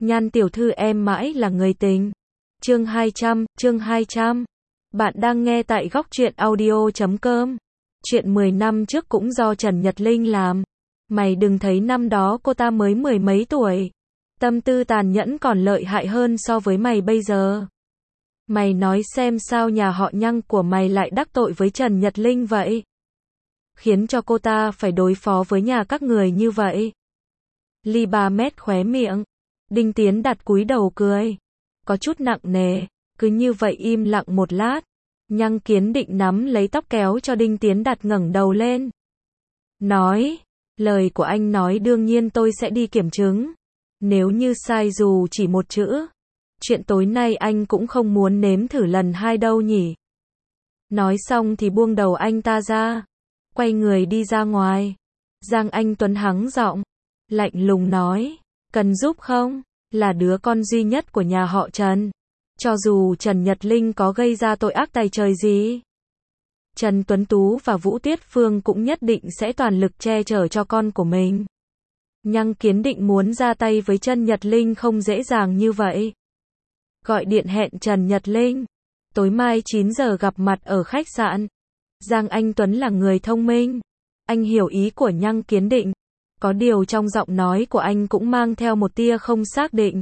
Nhan tiểu thư em mãi là người tình. Chương 200. Bạn đang nghe tại góc truyện audio.com. Chuyện 10 năm trước cũng do Trần Nhật Linh làm. Mày đừng thấy năm đó cô ta mới mười mấy tuổi. Tâm tư tàn nhẫn còn lợi hại hơn so với mày bây giờ. Mày nói xem sao nhà họ Nhăng của mày lại đắc tội với Trần Nhật Linh vậy? Khiến cho cô ta phải đối phó với nhà các người như vậy. Ly Ba Mét khóe miệng. Đinh Tiến Đạt cúi đầu cười. Có chút nặng nề. Cứ như vậy im lặng một lát. Nhăng Kiến Định nắm lấy tóc kéo cho Đinh Tiến Đạt ngẩng đầu lên. Nói. Lời của anh nói đương nhiên tôi sẽ đi kiểm chứng. Nếu như sai dù chỉ một chữ. Chuyện tối nay anh cũng không muốn nếm thử lần hai đâu nhỉ. Nói xong thì buông đầu anh ta ra. Quay người đi ra ngoài. Giang Anh Tuấn hắng giọng. Lạnh lùng nói. Cần giúp không? Là đứa con duy nhất của nhà họ Trần. Cho dù Trần Nhật Linh có gây ra tội ác tày trời gì, Trần Tuấn Tú và Vũ Tuyết Phương cũng nhất định sẽ toàn lực che chở cho con của mình. Nhăng Kiến Định muốn ra tay với Trần Nhật Linh không dễ dàng như vậy. Gọi điện hẹn Trần Nhật Linh. Tối mai 9 giờ gặp mặt ở khách sạn. Giang Anh Tuấn là người thông minh. Anh hiểu ý của Nhăng Kiến Định. Có điều trong giọng nói của anh cũng mang theo một tia không xác định.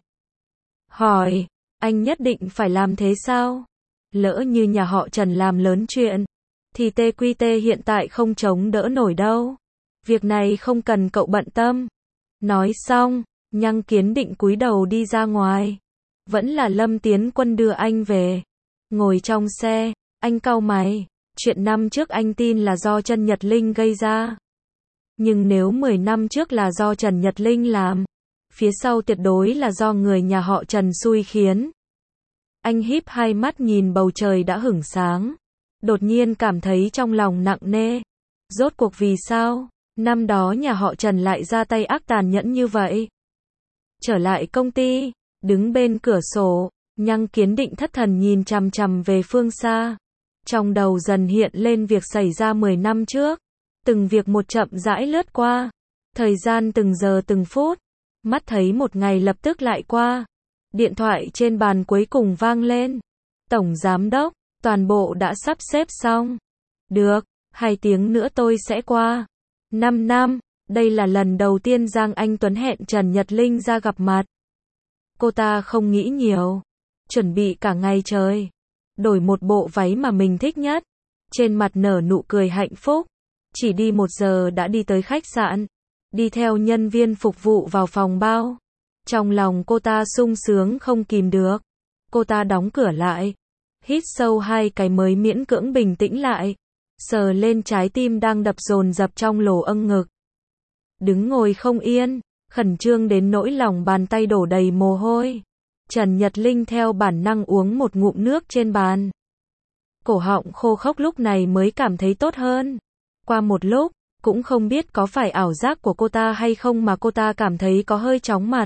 Hỏi, anh nhất định phải làm thế sao? Lỡ như nhà họ Trần làm lớn chuyện, thì TQT hiện tại không chống đỡ nổi đâu. Việc này không cần cậu bận tâm. Nói xong, Nhăng Kiến Định cúi đầu đi ra ngoài. Vẫn là Lâm Tiến Quân đưa anh về. Ngồi trong xe, anh cau mày. Chuyện năm trước anh tin là do Trần Nhật Linh gây ra. Nhưng nếu 10 năm trước là do Trần Nhật Linh làm, phía sau tuyệt đối là do người nhà họ Trần xui khiến. Anh híp hai mắt nhìn bầu trời đã hửng sáng. Đột nhiên cảm thấy trong lòng nặng nề. Rốt cuộc vì sao? Năm đó nhà họ Trần lại ra tay ác tàn nhẫn như vậy. Trở lại công ty, đứng bên cửa sổ, Nhăng Kiến Định thất thần nhìn chằm chằm về phương xa. Trong đầu dần hiện lên việc xảy ra 10 năm trước. Từng việc một chậm rãi lướt qua. Thời gian từng giờ từng phút. Mắt thấy một ngày lập tức lại qua. Điện thoại trên bàn cuối cùng vang lên. Tổng giám đốc, toàn bộ đã sắp xếp xong. Được, 2 tiếng nữa tôi sẽ qua. 5 năm, đây là lần đầu tiên Giang Anh Tuấn hẹn Trần Nhật Linh ra gặp mặt. Cô ta không nghĩ nhiều. Chuẩn bị cả ngày trời. Đổi một bộ váy mà mình thích nhất. Trên mặt nở nụ cười hạnh phúc. Chỉ đi 1 giờ đã đi tới khách sạn. Đi theo nhân viên phục vụ vào phòng bao. Trong lòng cô ta sung sướng không kìm được. Cô ta đóng cửa lại. Hít sâu 2 cái mới miễn cưỡng bình tĩnh lại. Sờ lên trái tim đang đập dồn dập trong lỗ âng ngực. Đứng ngồi không yên. Khẩn trương đến nỗi lòng bàn tay đổ đầy mồ hôi. Trần Nhật Linh theo bản năng uống một ngụm nước trên bàn. Cổ họng khô khốc lúc này mới cảm thấy tốt hơn. Qua một lúc, cũng không biết có phải ảo giác của cô ta hay không mà cô ta cảm thấy có hơi chóng mặt.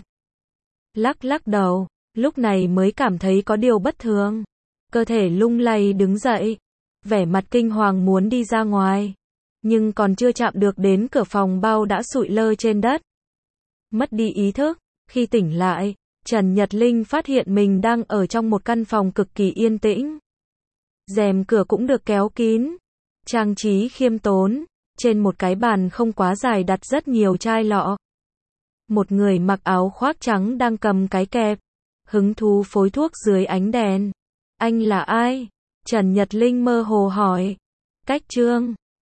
Lắc đầu, lúc này mới cảm thấy có điều bất thường. Cơ thể lung lay đứng dậy. Vẻ mặt kinh hoàng muốn đi ra ngoài. Nhưng còn chưa chạm được đến cửa phòng bao đã sụi lơ trên đất. Mất đi ý thức. Khi tỉnh lại, Trần Nhật Linh phát hiện mình đang ở trong một căn phòng cực kỳ yên tĩnh. Rèm cửa cũng được kéo kín. Trang trí khiêm tốn. Trên một cái bàn không quá dài đặt rất nhiều chai lọ. Một người mặc áo khoác trắng đang cầm cái kẹp. Hứng thú phối thuốc dưới ánh đèn. Anh là ai? Trần Nhật Linh mơ hồ hỏi. Cách Trương.